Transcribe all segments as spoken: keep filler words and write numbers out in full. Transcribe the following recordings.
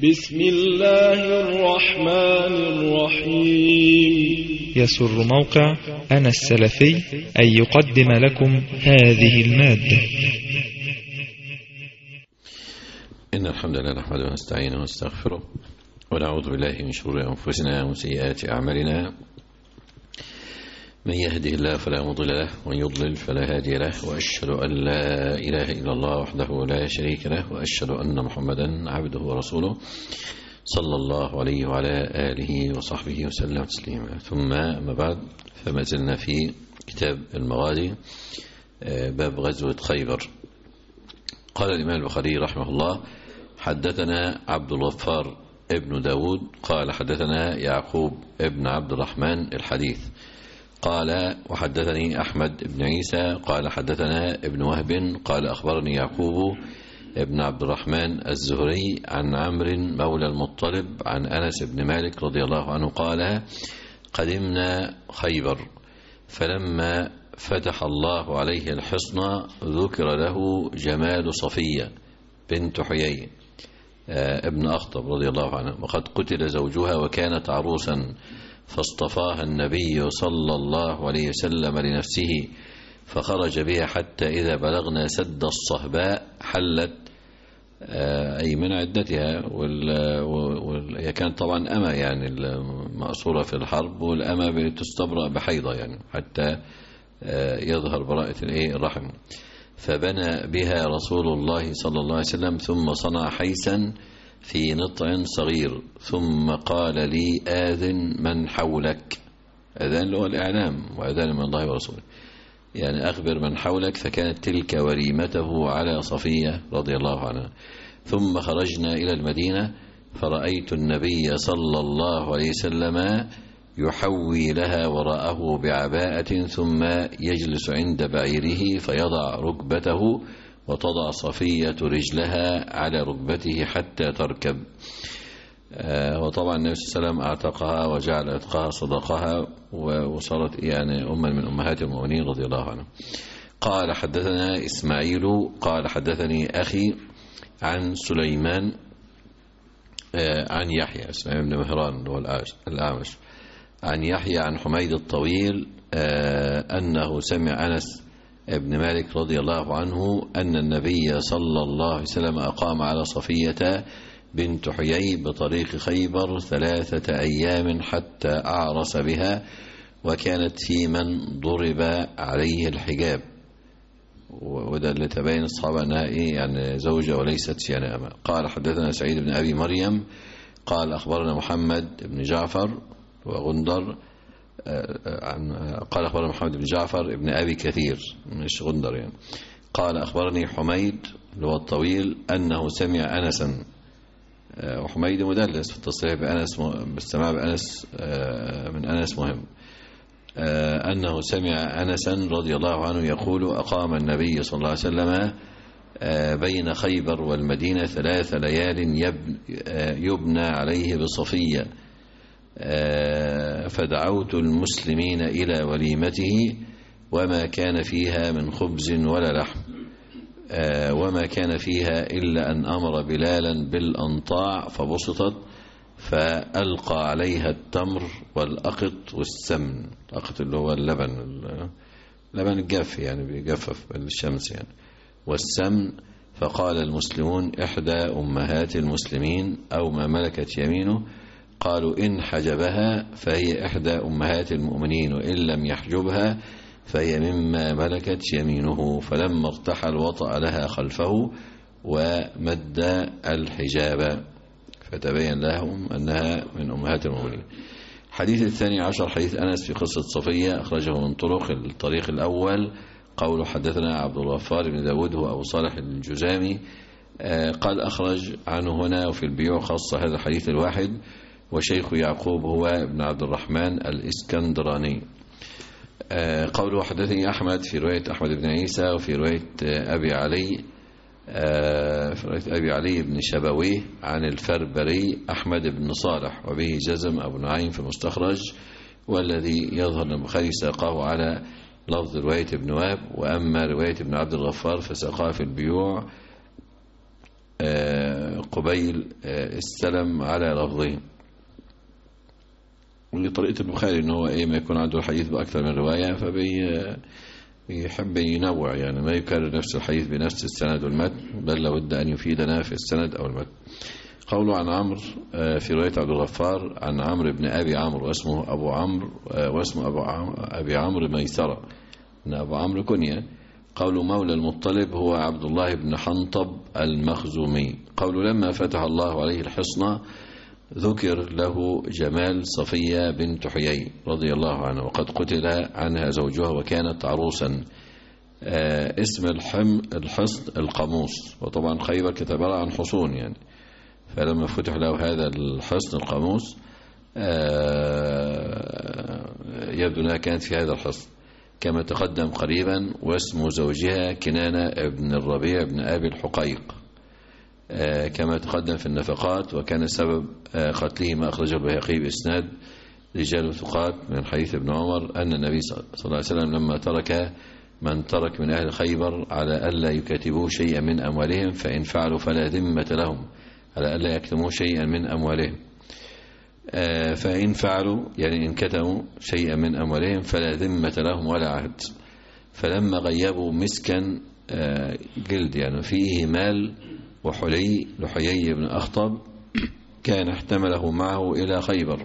بسم الله الرحمن الرحيم. يسر موقع أنا السلفي أن يقدم لكم هذه المادة. إن الحمد لله نحمده ونستعينه ونستغفره ونعوذ بالله من شرور أنفسنا وسيئات أعمالنا. من يهده الله فلا مضل له ومن يضلل فلا هادي له، وأشهد أن لا إله إلا الله وحده لا شريك له، وأشهد أن محمدا عبده ورسوله صلى الله عليه وعلى آله وصحبه وسلم تسليما. ثم أما بعد، فما زلنا في كتاب المغازي باب غزوة خيبر. قال الإمام البخاري رحمه الله: حدثنا عبد الغفار ابن داود قال حدثنا يعقوب ابن عبد الرحمن الحديث قال وحدثني أحمد بن عيسى قال حدثنا ابن وهب قال أخبرني يعقوب ابن عبد الرحمن الزهري عن عمرو مولى المطلب عن أنس بن مالك رضي الله عنه قال: قدمنا خيبر، فلما فتح الله عليه الحصن ذكر له جمال صفية بنت حيي ابن أخطب رضي الله عنه، وقد قتل زوجها وكانت عروسا، فاصطفاها النبي صلى الله عليه وسلم لنفسه، فخرج بها حتى إذا بلغنا سد الصهباء حلت أي من عدتها، وهي كانت طبعا أمة يعني المأسورة في الحرب، والأمة بتستبرأ بحيضة يعني حتى يظهر براءة الرحم. فبنى بها رسول الله صلى الله عليه وسلم ثم صنع حيسا في نطع صغير، ثم قال لي: آذن من حولك. أذان هو الإعلام، وأذان من الله ورسوله، يعني أخبر من حولك. فكانت تلك وليمته على صفية رضي الله عنها. ثم خرجنا إلى المدينة، فرأيت النبي صلى الله عليه وسلم يحوي لها وراءه بعباءة، ثم يجلس عند بعيره فيضع ركبته، وتضع صفية رجلها على ركبته حتى تركب. آه وطبعا النبي صلى الله عليه وسلم اعتقها وجعل اعتقها صدقها، وصارت يعني أما من أمهات المؤمنين رضي الله عنه. قال حدثنا إسماعيل قال حدثني أخي عن سليمان آه عن يحيى اسماعيل بن مهران اللي هو الأعمش عن يحيى عن حميد الطويل آه أنه سمع أنس ابن مالك رضي الله عنه أن النبي صلى الله عليه وسلم أقام على صفية بنت حيي بطريق خيبر ثلاثة أيام حتى أعرس بها، وكانت في من ضرب عليه الحجاب، وده اللي تبين الصحابة أنها إيه يعني زوجة وليست يعني أمة. قال حدثنا سعيد بن أبي مريم قال أخبرنا محمد بن جعفر وغندر قال أخبرنا محمد بن جعفر ابن أبي كثير مش غندر يعني. قال أخبرني حميد اللي هو الطويل أنه سمع أنسا، وحميد مدلس في التصريح بأنس بالسماع بأنس من أنس مهم، أنه سمع أنسا رضي الله عنه يقول: أقام النبي صلى الله عليه وسلم بين خيبر والمدينة ثلاث ليال يبنى عليه بصفية، فدعوت المسلمين إلى وليمته، وما كان فيها من خبز ولا لحم، وما كان فيها إلا أن أمر بلالا بالأنطاع فبسطت، فألقى عليها التمر والأقط والسمن. الأقط اللي هو اللبن اللبن الجاف يعني بيجفف بالشمس يعني، والسمن. فقال المسلمون: إحدى أمهات المسلمين أو ما ملكت يمينه. قالوا: إن حجبها فهي إحدى أمهات المؤمنين، وإن لم يحجبها فهي مما ملكت يمينه. فلما ارتحل وطأ لها خلفه ومد الحجاب، فتبين لهم أنها من أمهات المؤمنين. الحديث الثاني عشر حديث أنس في قصة صفية، أخرجه من طرق. الطريق الأول قول حدثنا عبد الغفار بن داود هو أبو صالح الجزامي قال أخرج عنه هنا وفي البيوع خاصة هذا الحديث الواحد، وشيخ يعقوب هو ابن عبد الرحمن الإسكندراني. قوله حدثني أحمد في رواية أحمد بن عيسى، وفي رواية أبي علي في رواية أبي علي بن شبويه عن الفربري أحمد بن صالح، وبه جزم أبو نعيم في المستخرج، والذي يظهر البخاري ساقه على لفظ رواية ابن وهب، وأما رواية ابن عبد الغفار فساقها في البيوع قبيل السلم على لفظه. ولطريقة البخاري إنه هو إيه ما يكون عنده الحديث بأكثر من رواية فبيحب ينوع، يعني ما يكرر نفس الحديث بنفس السند والمتن، بل لابد أن يفيدنا في السند أو المتن. قوله عن عمرو في رواية عبد الغفار عن عمرو بن أبي عمرو واسمه أبو عمرو واسمه أبو عمرو أبي عمرو ميسرة، إن أبو عمرو كنية. قول مولى المطلب هو عبد الله بن حنطب المخزومي. قول لما فتح الله عليه الحصن ذكر له جمال صفية بنت حيي رضي الله عنها، وقد قتل عنها زوجها وكانت عروسا. آه اسم الحم الحصن القاموس، وطبعا خيبر كانت عبارة عن حصون يعني، فلما فتح له هذا الحصن القاموس آه يبدو أنها كانت في هذا الحصن كما تقدم قريبا. واسم زوجها كنانة ابن الربيع بن أبي الحقيق آه كما تقدم في النفقات، وكان سبب آه قتله ما أخرجه البيهقي بإسناد رجال ثقات من حديث ابن عمر أن النبي صلى الله عليه وسلم لما ترك من ترك من أهل خيبر على ألا يكاتبوا شيئا من أموالهم فإن فعلوا فلا ذمة لهم، على ألا يكتموا شيئا من أموالهم، آه فإن فعلوا يعني إن كتموا شيئا من أموالهم فلا ذمة لهم ولا عهد. فلما غيبوا مسكا آه جلد يعني فيه مال وحلي لحيي بن أخطب كان احتمله معه إلى خيبر،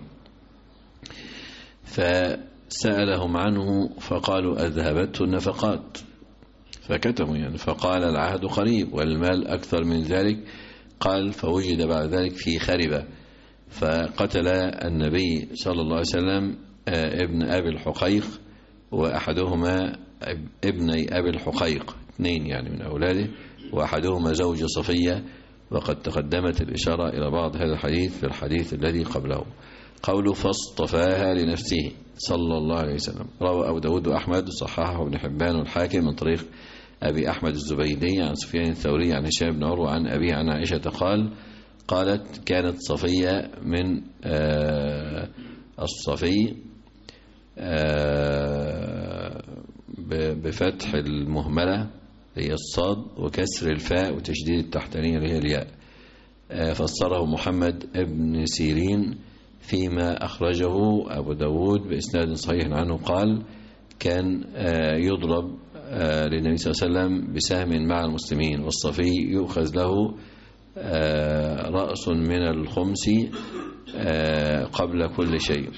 فسألهم عنه فقالوا أذهبته النفقات فكتموا يعني، فقال العهد قريب والمال أكثر من ذلك. قال فوجد بعد ذلك في خربة، فقتل النبي صلى الله عليه وسلم ابن أبي الحقيق وأحدهما ابني أبي الحقيق، اثنين يعني من أولاده، وأحدهما زوج صفية، وقد تقدمت الإشارة إلى بعض هذا الحديث في الحديث الذي قبله. قوله فاصطفاها لنفسه صلى الله عليه وسلم. روى أبو داود وأحمد صححه ابن حبان والحاكم من طريق أبي أحمد الزبيدي عن سفيان الثوري عن هشام بن عروة عن أبي عن عائشة قال قالت كانت صفية من آه الصفي آه بفتح المهملة هي الصاد وكسر الفاء وتشديد التحتانية اللي هي الياء. آه فسره محمد ابن سيرين فيما أخرجه أبو داود بإسناد صحيح عنه قال كان آه يضرب آه للنبي صلى الله عليه وسلم بسهم مع المسلمين، والصفي يؤخذ له آه رأس من الخمس آه قبل كل شيء.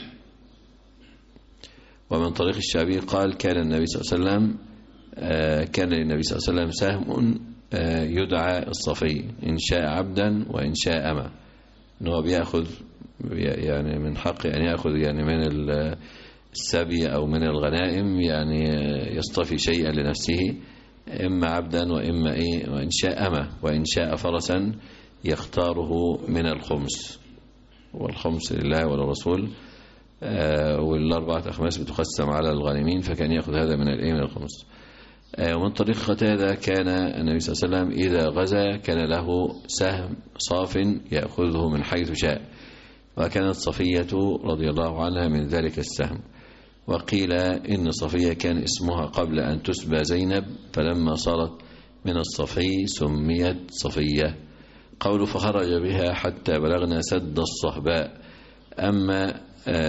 ومن طريق الشعبي قال كان النبي صلى الله عليه وسلم آه كان للنبي صلى الله عليه وسلم سهم آه يدعى الصفي إن شاء عبدا وإن شاء أما، أنه بيأخذ يعني من حق أن يأخذ يعني من السبي أو من الغنائم، يعني يصطفي شيئا لنفسه إما عبدا وإما إيه وإن شاء أما، وإن شاء فرسا يختاره من الخمس، والخمس لله وللرسول آه والأربعة أخماس بتقسم على الغانمين، فكان يأخذ هذا من الإيه من الخمس. آه ومن طريق قتادة كان النبي صلى الله عليه وسلم إذا غزا كان له سهم صاف يأخذه من حيث شاء، وكانت صفية رضي الله عنها من ذلك السهم. وقيل إن صفية كان اسمها قبل أن تسبى زينب، فلما صارت من الصفي سميت صفية. قول فخرج بها حتى بلغنا سد الصهباء. أما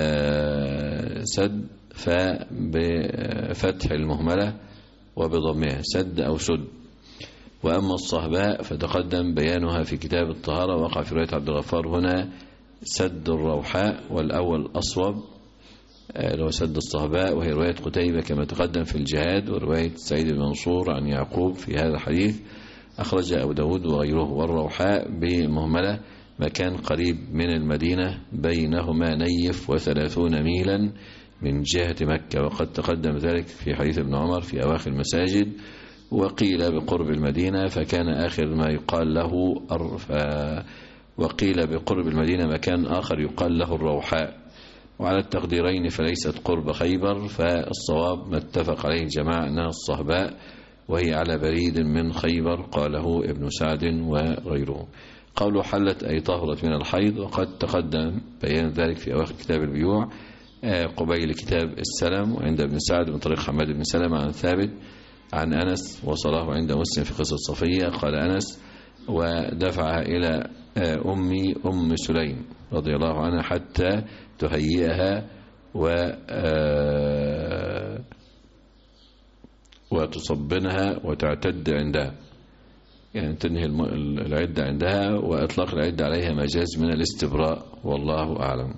سد فبفتح المهملة وبضمها سد أو سد، وأما الصهباء فتقدم بيانها في كتاب الطهارة، وقع في رواية عبد الغفار هنا سد الروحاء، والأول أصوب اللي هو سد الصهباء، وهي رواية قتيبة كما تقدم في الجهاد، ورواية سعيد بن منصور عن يعقوب في هذا الحديث أخرج أبو داود وغيره. والروحاء بمهملة مكان قريب من المدينة بينهما نيف وثلاثون ميلا من جهة مكة، وقد تقدم ذلك في حديث ابن عمر في أواخر المساجد. وقيل بقرب المدينة فكان آخر ما يقال له أرف وقيل بقرب المدينة مكان آخر يقال له الروحاء، وعلى التقديرين فليست قرب خيبر، فالصواب ما اتفق عليه الجماعة أنها الصهباء، وهي على بريد من خيبر، قاله ابن سعد وغيره. قوله حلت أي طهرت من الحيض، وقد تقدم بيان ذلك في أواخر كتاب البيوع قبيل كتاب السلم، وعند ابن سعد من طريق حماد بن سلمة عن ثابت عن أنس، وصله عند مسلم في قصة صفية. قال أنس ودفعها إلى أمي أم سليم رضي الله عنها حتى تهيئها و وتصبنها وتعتد عندها، يعني تنهي العدة عندها، وإطلاق العدة عليها مجاز من الاستبراء والله أعلم،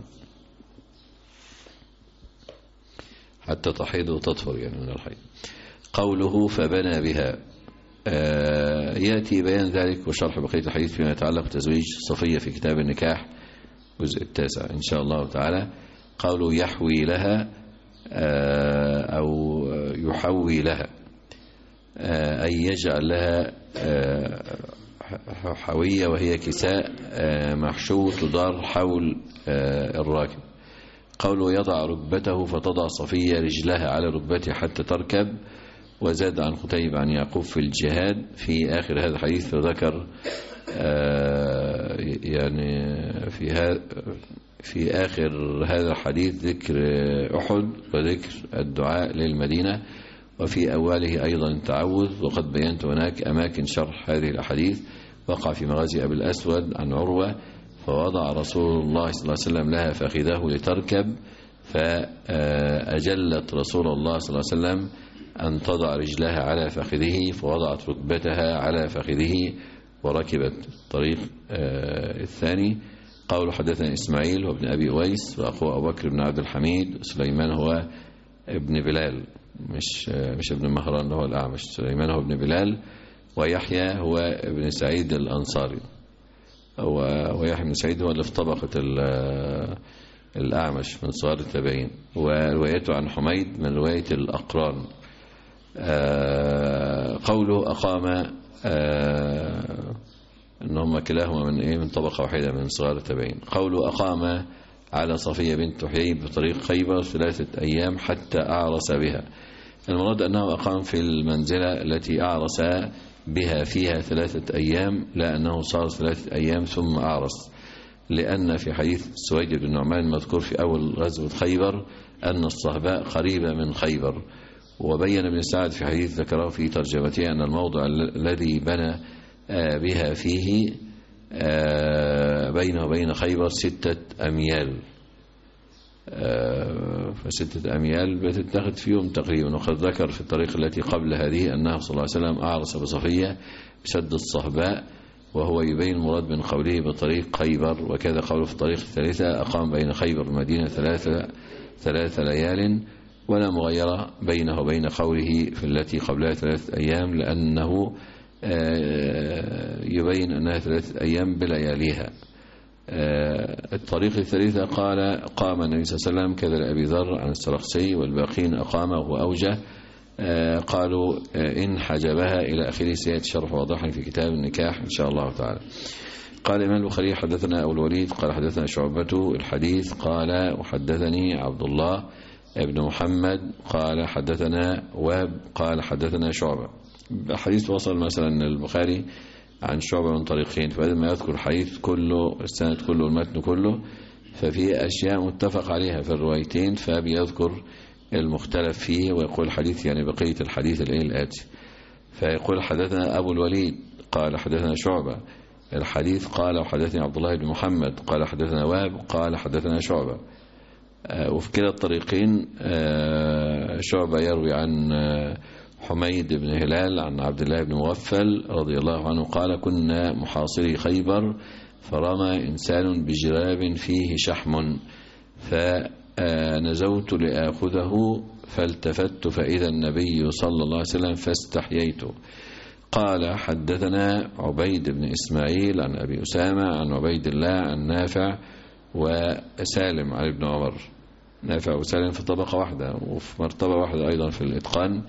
حتى تحيض وتطهر يعني من الحيض. قوله فبنى بها، آه يأتي بيان ذلك وشرح بقية الحديث فيما يتعلق بتزويج صفية في كتاب النكاح الجزء التاسع إن شاء الله تعالى. قوله يحوي لها آه أو يحوي لها، آه أي يجعل لها آه حوية، وهي كساء آه محشو تدار حول آه الراكب. قوله يضع ركبته، فتضع صفية رجلها على ركبته حتى تركب. وزاد عن قتيبة عن يعقوب في الجهاد في آخر هذا الحديث، فذكر آه يعني في هذا في آخر هذا الحديث ذكر أحد وذكر الدعاء للمدينة، وفي أوله أيضا التعوذ. وقد بينت هناك أماكن شرح هذه الأحاديث. وقع في مغازي أبي الأسود عن عروة، فوضع رسول الله صلى الله عليه وسلم لها فخذه لتركب، فأجلت رسول الله صلى الله عليه وسلم أن تضع رجلها على فخذه، فوضعت ركبتها على فخذه وركبت. الطريق الثاني قول حدثنا إسماعيل وابن أبي أويس وأخوه أبو بكر بن عبد الحميد، سليمان هو ابن بلال مش مش ابن مهران هو الأعمش، سليمان هو ابن بلال، ويحيى هو ابن سعيد الأنصاري، ويحيى بن سعيد هو اللي في طبقة الأعمش من صغار التابعين، وروايته عن حميد من رواية الأقران. قوله أقام إنهم كلاهما من إيه من طبقة واحدة من صغار التابعين. قوله أقام على صفية بنت حيي بطريق خيبر ثلاثة أيام حتى أعرس بها. المراد أنه أقام في المنزلة التي أعرس بها فيها ثلاثة أيام، لا أنه صار ثلاثة أيام ثم أعرس، لأن في حديث سويد بن نعمان المذكور في أول غزوة خيبر أن الصهباء قريبة من خيبر. وبين ابن سعد في حديث ذكره في ترجمته أن الموضع الذي بنى بها فيه بينه وبين خيبر ستة أميال، فستة أميال بتتخذ في يوم تقريبا. وقد ذكر في الطريق التي قبل هذه أنه صلى الله عليه وسلم أعرس بصفية بسد الصهباء، وهو يبين المراد من قوله بطريق خيبر. وكذا قوله في الطريق الثالثة أقام بين خيبر والمدينة ثلاثة ثلاث ليال، ولا مغيرة بينه وبين قوله في التي قبلها ثلاثة أيام، لأنه يبين أنها ثلاثة أيام بلياليها. الطريق الثالثة قال قام النبي صلى الله عليه وسلم، كذا لأبي ذر عن السرخسي، والباقين أقام وهو أوجه. قالوا إن حجبها إلى آخره، سيأتي شرح واضحا في كتاب النكاح إن شاء الله تعالى. قال الإمام البخاري حدثنا أبو الوليد قال حدثنا شعبة الحديث قال وحدثني عبد الله ابن محمد قال حدثنا واب قال حدثنا شعبة. الحديث وصل مثلا البخاري عن شعبة من طريقين، فبدل ما يذكر الحديث كله السند كله المتن كله، ففي أشياء متفق عليها في الروايتين فبيذكر المختلف فيه ويقول الحديث يعني بقية الحديث الآتي. فيقول حدثنا أبو الوليد قال حدثنا شعبة الحديث قال وحدثني عبد الله بن محمد قال حدثنا واب قال حدثنا شعبة. وفي كلا الطريقين شعبة يروي عن حميد بن هلال عن عبد الله بن مغفل رضي الله عنه قال كنا محاصري خيبر، فرمى إنسان بجراب فيه شحم، فنزوت لآخذه فالتفت فإذا النبي صلى الله عليه وسلم فاستحييت. قال حدثنا عبيد بن إسماعيل عن أبي أسامة عن عبيد الله عن نافع وسالم عن ابن عمر. نافع وسالم في طبقة واحدة وفي مرتبة واحدة أيضا في الإتقان،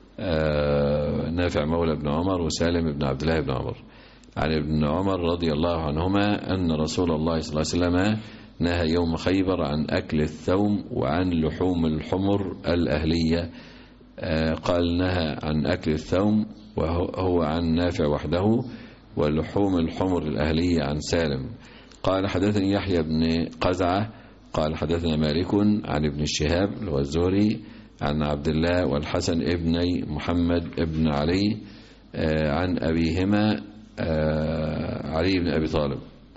نافع مولى ابن عمر وسالم ابن عبد الله بن عمر عن ابن عمر رضي الله عنهما أن رسول الله صلى الله عليه وسلم نهى يوم خيبر عن أكل الثوم وعن لحوم الحمر الأهلية. قال نهى عن أكل الثوم وهو عن نافع وحده، ولحوم الحمر الأهلية عن سالم. قال حدثني يحيى بن قزعة قال حدثنا مالك عن ابن الشهاب اللي هو الزهري عن عبد الله والحسن ابني محمد ابن علي عن أبيهما علي بن أبي طالب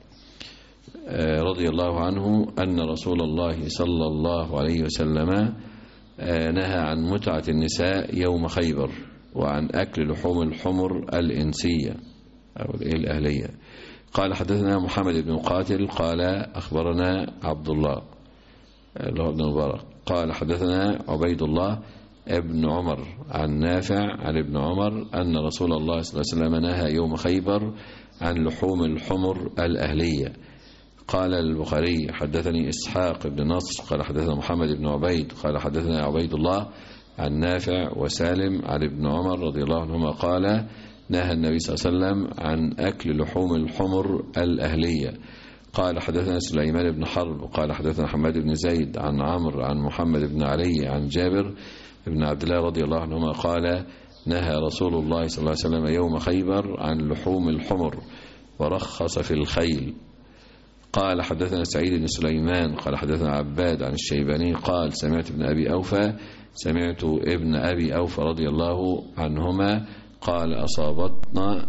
رضي الله عنه أن رسول الله صلى الله عليه وسلم نهى عن متعة النساء يوم خيبر وعن أكل لحوم الحمر الإنسية أو الأهلية. قال حدثنا محمد بن مقاتل قال أخبرنا عبد الله بن مبارك قال حدثنا عبيد الله ابن عمر عن نافع عن ابن عمر أن رسول الله صلى الله عليه وسلم نهى يوم خيبر عن لحوم الحمر الأهلية. قال البخاري حدثني إسحاق بن نصر قال حدثنا محمد بن عبيد قال حدثنا عبيد الله عن نافع وسالم عن ابن عمر رضي الله عنهما قال نهى النبي صلى الله عليه وسلم عن أكل لحوم الحمر الأهلية. قال حدثنا سليمان بن حرب قال حدثنا حماد بن زيد عن عمرو عن محمد بن علي عن جابر بن عبد الله رضي الله عنهما قال نهى رسول الله صلى الله عليه وسلم يوم خيبر عن لحوم الحمر ورخص في الخيل. قال حدثنا سعيد بن سليمان قال حدثنا عباد عن الشيباني قال سمعت ابن أبي أوفى سمعت ابن أبي أوفى رضي الله عنهما قال أصابتنا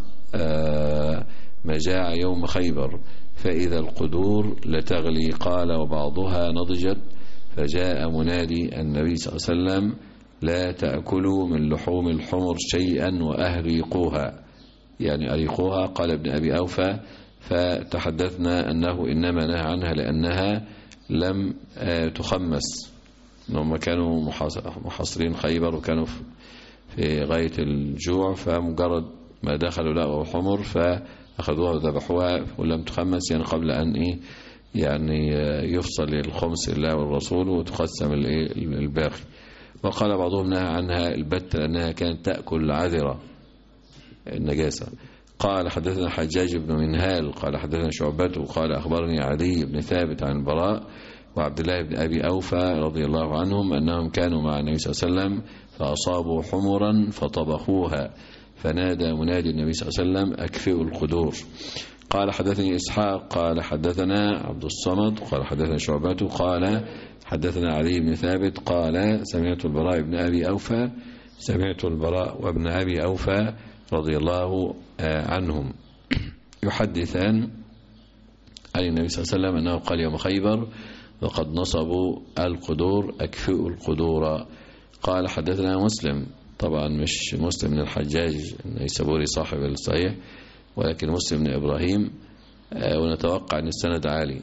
مجاعة يوم خيبر فإذا القدور لتغلي قال وبعضها نضجت فجاء منادي النبي صلى الله عليه وسلم لا تأكلوا من لحوم الحمر شيئا وأهريقوها يعني أريقوها. قال ابن أبي أوفى فتحدثنا أنه إنما نهى عنها لأنها لم تخمس أنهم كانوا محاصرين خيبر وكانوا في غاية الجوع فمجرد ما دخلوا لقوا حمر فأخذوها وذبحوها ولم تخمس يعني قبل أن إيه يعني يفصل الخمس لله والرسول وتقسم الباقي. وقال بعضهم نهى عنها البت لأنها كانت تأكل عذرة النجاسة. قال حدثنا حجاج بن منهال قال حدثنا شعبته قال أخبرني علي بن ثابت عن البراء وعبد الله بن أبي أوفى رضي الله عنهم أنهم كانوا مع النبي صلى الله عليه وسلم فأصابوا حمرا فطبخوها فنادى منادي النبي صلى الله عليه وسلم أكفئوا القدور. قال حدثني إسحاق قال حدثنا عبد الصمد قال حدثنا شعبته قال حدثنا علي بن ثابت قال سمعت البراء بن أبي أوفى سمعت البراء وابن أبي أوفى رضي الله عنهم يحدثان عن النبي صلى الله عليه وسلم أنه قال يوم خيبر وقد نصبوا القدور أكفئوا القدور. قال حدثنا مسلم طبعا مش مسلم بن الحجاج النيسابوري صاحب الصحيح ولكن مسلم بن إبراهيم ونتوقع أن السند عالي.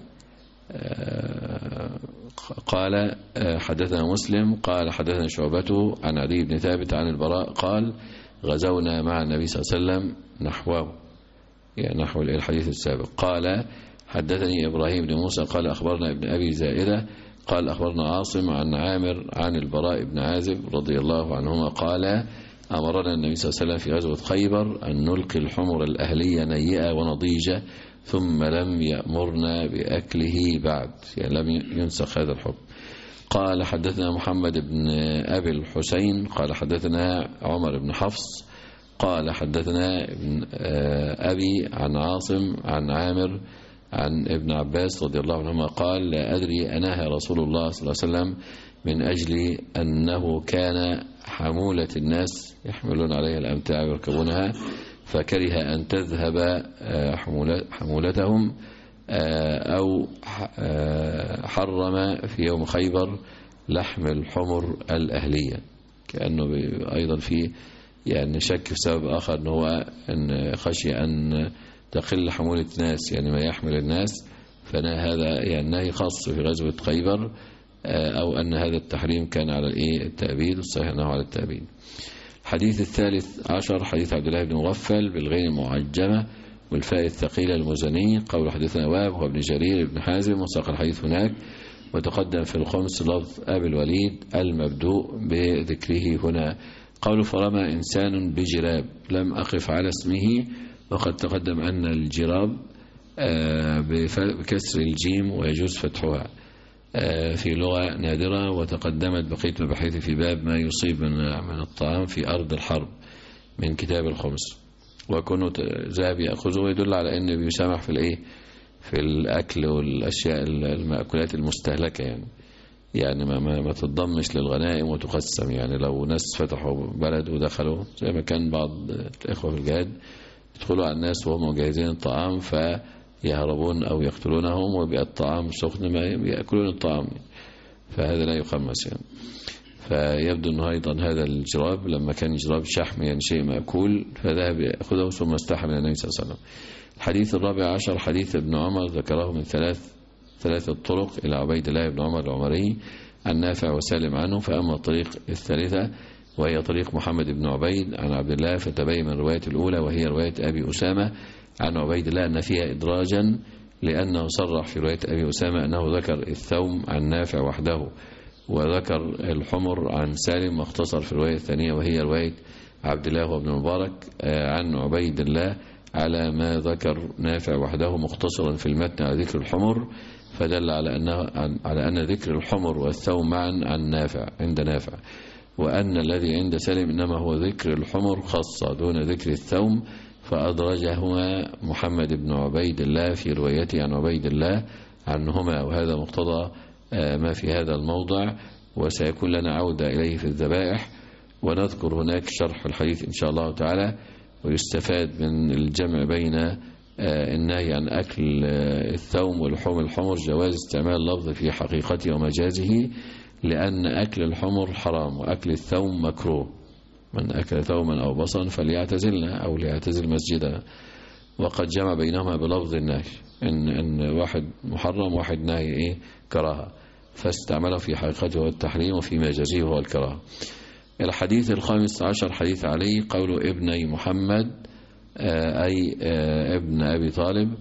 قال حدثنا مسلم قال حدثنا شعبته عن علي بن ثابت عن البراء قال غزونا مع النبي صلى الله عليه وسلم نحوه يعني نحو الحديث السابق. قال حدثني إبراهيم بن موسى قال أخبرنا ابن أبي زائدة قال أخبرنا عاصم عن عامر عن البراء بن عازب رضي الله عنهما قال أمرنا النبي صلى الله عليه وسلم في غزوة خيبر أن نلقي الحمر الأهلية نيئة ونضيجة ثم لم يأمرنا بأكله بعد يعني لم ينسخ هذا الحكم. قال حدثنا محمد بن أبي الحسين قال حدثنا عمر بن حفص قال حدثنا ابن أبي عن عاصم عن عامر عن ابن عباس رضي الله عنهما قال لا أدري أنهى رسول الله صلى الله عليه وسلم من أجل أنه كان حمولة الناس يحملون عليها الأمتاع ويركبونها فكره أن تذهب حمولتهم أو حرم في يوم خيبر لحم الحمر الأهلية كأنه أيضا في يعني شك في سبب آخر أنه هو أن خشي أن تقل حمولة الناس يعني ما يحمل الناس فهذا يعني نهي خاص في غزوة خيبر أو أن هذا التحريم كان على الإيه التأبيد والصحيح أنه على التأبيد. الحديث الثالث عشر حديث عبد الله بن مغفل بالغين المعجمة والفاء الثقيلة المزني قول حديثنا واب وابن جرير بن حازم وساق الحديث هناك وتقدم في الخمس لفظ أبي الوليد المبدوء بذكره هنا. قول فرمى إنسان بجراب لم أقف على اسمه وقد تقدم أن الجراب بكسر الجيم ويجوز فتحها في لغة نادرة وتقدمت بقية المباحث في باب ما يصيب من الطعام في أرض الحرب من كتاب الخمس وكونه ذهب يأخذه ويدل على أنه بيسامح في الإيه في الأكل والأشياء المأكولات المستهلكة يعني يعني ما, ما, ما تضمش للغنائم وتقسم يعني لو ناس فتحوا بلد ودخلوا زي ما كان بعض الإخوة في الجهاد يدخلوا على الناس وهم مجهزين الطعام فيهربون أو يقتلونهم، وبيبقى الطعام سخن ما يأكلون الطعام، فهذا لا يقمس يعني. فيبدو أنه أيضا هذا الجراب لما كان جراب شحم يعني شيء مأكول فذهب يأخذه ثم استحى من النبي صلى الله عليه وسلم. الحديث الرابع عشر حديث ابن عمر ذكره من ثلاث ثلاثة طرق إلى عبيد الله بن عمر العمري عن نافع وسالم عنه. فأما الطريق الثالثة وهي طريق محمد بن عبيد عن عبد الله فتبين من الرواية الأولى وهي رواية أبي أسامة عن عبيد الله أن فيها إدراجا، لأنه صرح في رواية أبي أسامة أنه ذكر الثوم عن نافع وحده وذكر الحمر عن سالم، واختصر في الرواية الثانية وهي رواية عبد الله وابن المبارك عن عبيد الله على ما ذكر نافع وحده مختصرا في المتن على ذكر الحمر، فدل على أنه على أن ذكر الحمر والثوم معا عن نافع عند نافع، وأن الذي عند سالم إنما هو ذكر الحمر خاصة دون ذكر الثوم، فأدرجهما محمد بن عبيد الله في روايته عن عبيد الله عنهما، وهذا مقتضى ما في هذا الموضع، وسيكون لنا عودة إليه في الذبائح، ونذكر هناك شرح الحديث إن شاء الله تعالى. ويستفاد من الجمع بين النهي عن أكل الثوم ولحوم الحمر جواز استعمال اللفظ في حقيقته ومجازه، لأن أكل الحمر حرام وأكل الثوم مكروه، من أكل ثوما أو بصلا فليعتزلنا أو ليعتزل مسجدنا، وقد جمع بينهما بلفظ النهي إن, إن واحد محرم واحد نهي إيه كراهة، فاستعمله في حقيقته هو التحريم وفي مجازه هو الكراهة. الحديث الخامس عشر حديث علي قول ابني محمد أي ابن أبي طالب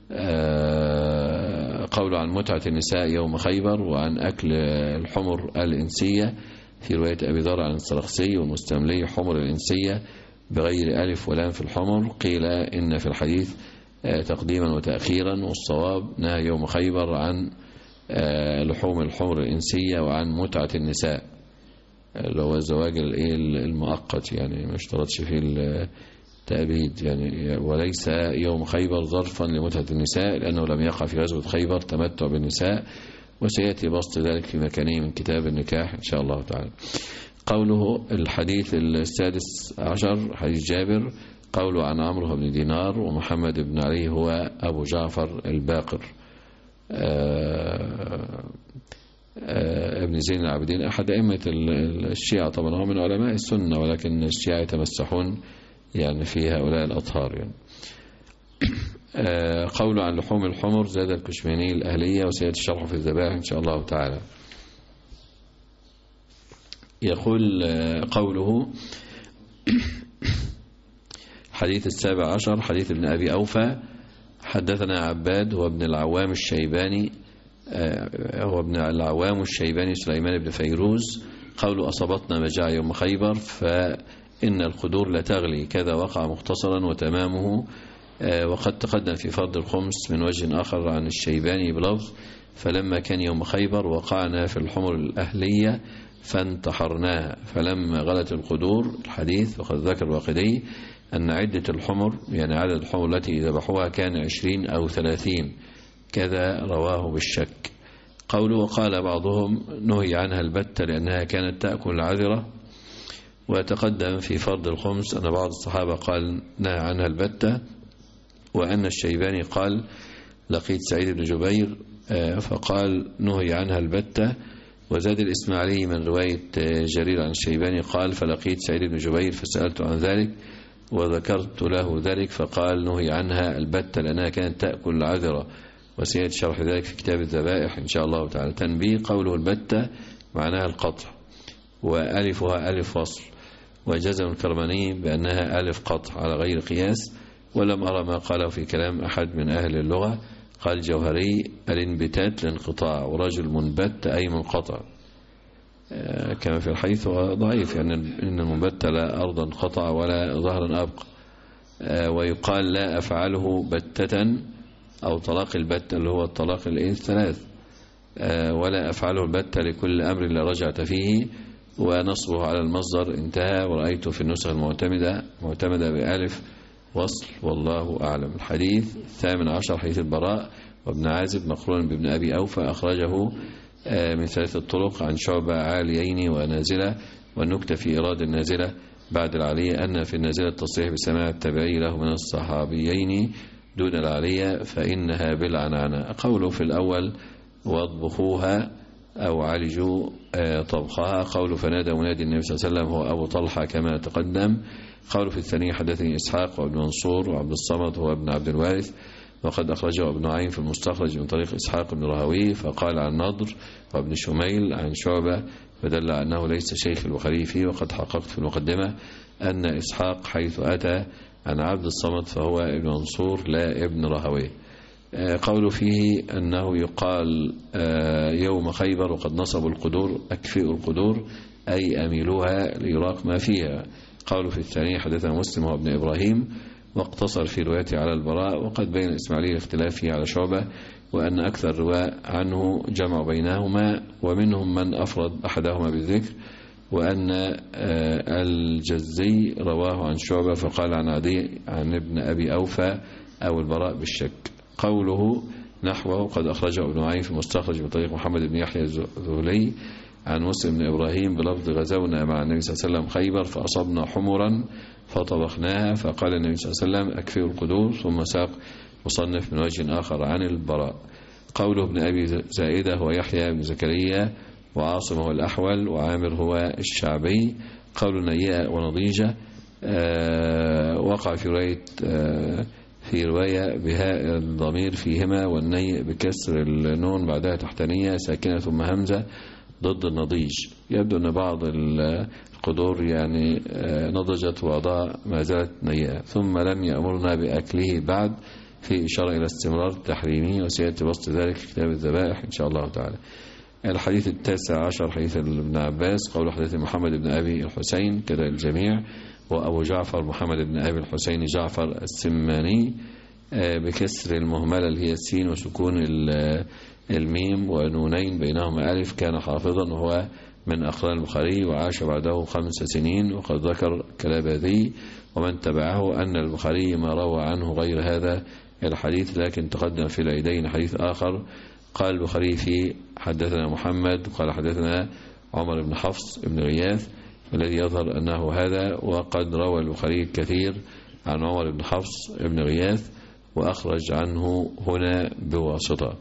قول عن متعة النساء يوم خيبر وعن أكل الحمر الإنسية في رواية أبي ذر عن السرخسي والمستملي حمر الإنسية بغير ألف ولام في الحمر. قيل إن في الحديث تقديما وتأخيرا، والصواب نهى يوم خيبر عن لحوم الحمر الإنسية وعن متعة النساء اللي هو الزواج المؤقت يعني ما اشترطش فيه التأبيد يعني، وليس يوم خيبر ظرفا لمتعة النساء لأنه لم يقع في غزوة خيبر تمتع بالنساء، وسيأتي بسط ذلك في مكانه من كتاب النكاح إن شاء الله تعالى. قوله الحديث السادس عشر حديث جابر قوله عن عمرو بن دينار ومحمد بن علي هو أبو جعفر الباقر آآ آآ ابن زين العابدين أحد أئمة الشيعة، طبعا هو من علماء السنة ولكن الشيعة يتمسحون يعني في هؤلاء الأطهار يعني. قوله عن لحوم الحمر زاد الكشميني الأهلية وسيأتي الشرح في الذبائح إن شاء الله تعالى. يقول قوله حديث السابع عشر حديث ابن أبي أوفى حدثنا عباد هو ابن العوام الشيباني هو ابن العوام الشيباني سليمان بن فيروز قوله أصابتنا مجاعة يوم خيبر فإن القدور لتغلي كذا وقع مختصرا وتمامه، وقد تقدم في فرض الخمس من وجه آخر عن الشيباني بلفظ فلما كان يوم خيبر وقعنا في الحمر الأهلية فانتحرناها فلما غلت القدور الحديث. وقد ذكر الواقدي أن عدة الحمر يعني عدد الحمر التي ذبحوها كان عشرين أو ثلاثين كذا رواه بالشك. قوله وقال بعضهم نهي عنها البتة لأنها كانت تأكل العذرة، وتقدم في فرض الخمس أن بعض الصحابة قال نهى عنها البتة، وأن الشيباني قال لقيت سعيد بن جبير فقال نهي عنها البتة. وزاد الإسماعيلي من رواية جرير عن الشيباني قال فلقيت سعيد بن جبير فسألت عن ذلك وذكرت له ذلك فقال نهي عنها البتة لأنها كانت تأكل العذرة، وسيأتي شرح ذلك في كتاب الذبائح إن شاء الله تعالى. تنبيه قوله البتة معناها القطع وألفها ألف وصل، وجزم الكرماني بأنها ألف قطع على غير قياس، ولم أرى ما قاله في كلام أحد من أهل اللغة. قال الجوهري الانبتات الانقطاع ورجل منبت أي منقطع كما في الحديث ضعيف يعني إن المنبت لا أرضا قطع ولا ظهرا أبقى. ويقال لا أفعله بتة أو طلاق البتة اللي هو الطلاق الثلاث، ولا أفعله البتة لكل أمر لا رجعت فيه، ونصبه على المصدر انتهى. ورأيته في النسخ المعتمدة معتمدة بألف وصل والله أعلم. الحديث الثامن عشر حديث البراء وابن عازب مقرون بابن أبي أوفى أخرجه من ثلاثة طرق عن شعبة عاليين ونازلة، والنكتة في إراد النازلة بعد العلية أن في النازلة التصريح بسماع التابعي له من الصحابيين دون العلية فإنها بالعنعنة. قوله في الأول واطبخوها أو عالجوا طبخها. قوله فنادى منادي النبي صلى الله عليه وسلم هو أبو طلحة كما تقدم. قوله في الثانية حدثني إسحاق وابن منصور وعبد الصمد هو ابن عبد الوارث وقد أخرجه ابن عين في المستخرج من طريق إسحاق بن راهويه فقال عن نضر وابن شميل عن شعبة فدل على أنه ليس شيخ البخاري فيه. وقد حققت في المقدمة أن إسحاق حيث أتى عن عبد الصمد فهو ابن منصور لا ابن راهويه. قوله فيه أنه يقال يوم خيبر وقد نصبوا القدور أكفئوا القدور أي أميلوها ليراق ما فيها. قوله في الثانية حدثنا مسلم هو ابن إبراهيم واقتصر في روايته على البراء. وقد بين الإسماعيلي الاختلاف فيه على شعبة وأن أكثر رواة عنه جمع بينهما ومنهم من أفرد أحدهما بالذكر وأن الجزي رواه عن شعبة فقال عن عدي عن ابن أبي أوفى أو البراء بالشك. قوله نحوه قد أخرجه ابن عين في المستخرج بطريق محمد بن يحيى الذهلي عن مسلم بن إبراهيم بلفظ غزونا مع النبي صلى الله عليه وسلم خيبر فأصبنا حمرا فطبخناها فقال النبي صلى الله عليه وسلم أكفئوا القدور ثم ساق مصنف من وجه آخر عن البراء. قوله ابن أبي زائدة هو يحيى بن زكريا وعاصم هو الأحول وعامر هو الشعبي. قول نيئة ونضيجة آه وقع في رواية آه في رواية بهاء الضمير فيهما والنيء بكسر النون بعدها تحتانية ساكنة ثم همزة ضد النضيج. يبدو أن بعض القدور يعني نضجت وبعضها ما زالت نيئة. ثم لم يأمرنا بأكله بعد في إشارة إلى استمرار تحريمه وسيأتي بسط ذلك في كتاب الذبائح إن شاء الله تعالى. الحديث التاسع عشر حديث ابن عباس قول حديث محمد بن أبي الحسين كذا الجميع وأبو جعفر محمد بن أبي الحسين جعفر السماني بكسر المهملة اللي هي السين وسكون الميم ونونين بينهما ألف كان حافظا وهو من أقران البخاري وعاش بعده خمس سنين. وقد ذكر كلابذي ومن تبعه أن البخاري ما روى عنه غير هذا الحديث لكن تقدم في العيدين حديث آخر قال البخاري فيه حدثنا محمد قال حدثنا عمر بن حفص بن غياث الذي يظهر أنه هذا. وقد روى البخاري الكثير عن عمر بن حفص بن غياث وأخرج عنه هنا بواسطة.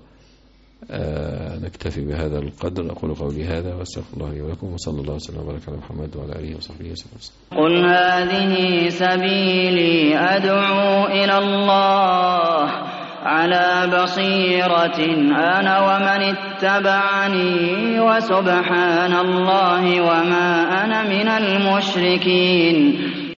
آه نكتفي بهذا القدر. أقول قولي هذا واستغفر الله لي ولكم وصلى الله وسلم وبارك على محمد وعلى آله وصحبه وسلم. قل هذه سبيلي أدعو إلى الله على بصيرة أنا ومن اتبعني وسبحان الله وما أنا من المشركين.